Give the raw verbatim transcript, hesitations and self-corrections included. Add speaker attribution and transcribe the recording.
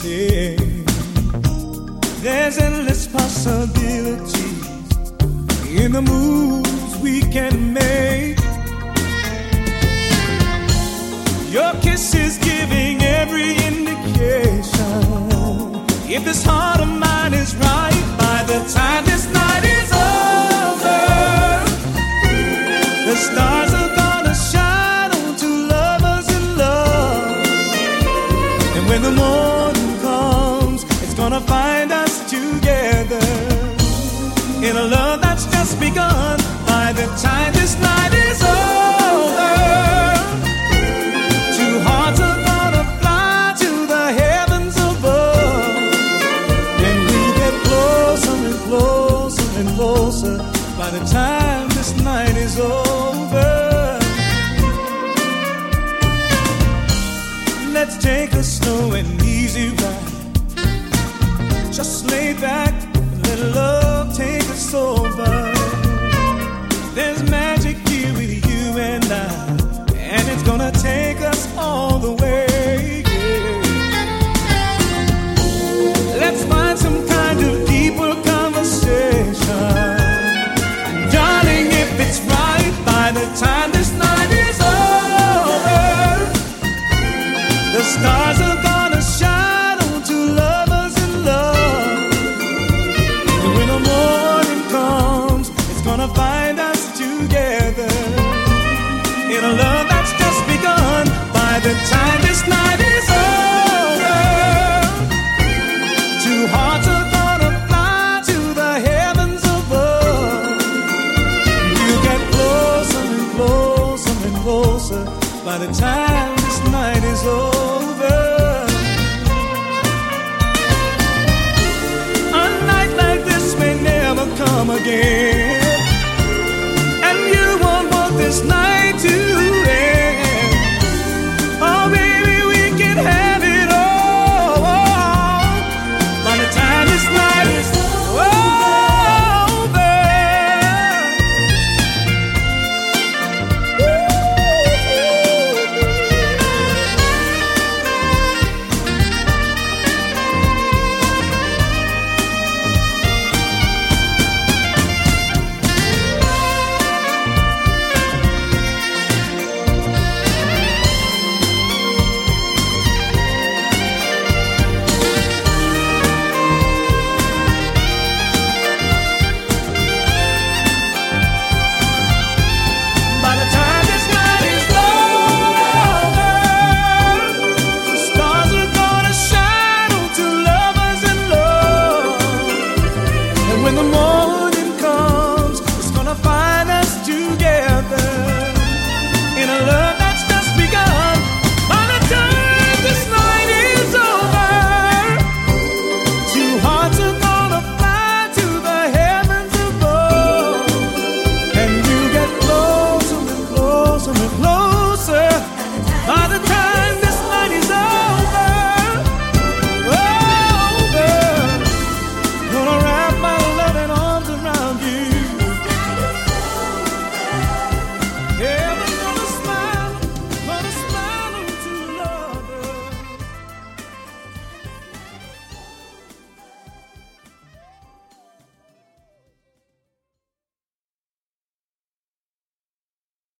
Speaker 1: Yeah. There's endless possibilities in the moves we can make. Your kiss is giving every indication. If this heart of mine is right, by the time this night is over, the stars are gonna shine on two lovers in love. And when the morning comes, it's gonna find us together in a love that's just begun. By the time this night is over, two hearts are gonna fly to the heavens above, and we get closer and closer and closer by the time this night is over. Let's take a slow and easy ride. Just lay back and let love take us over. There's magic here with you and I, and it's gonna take us all the way.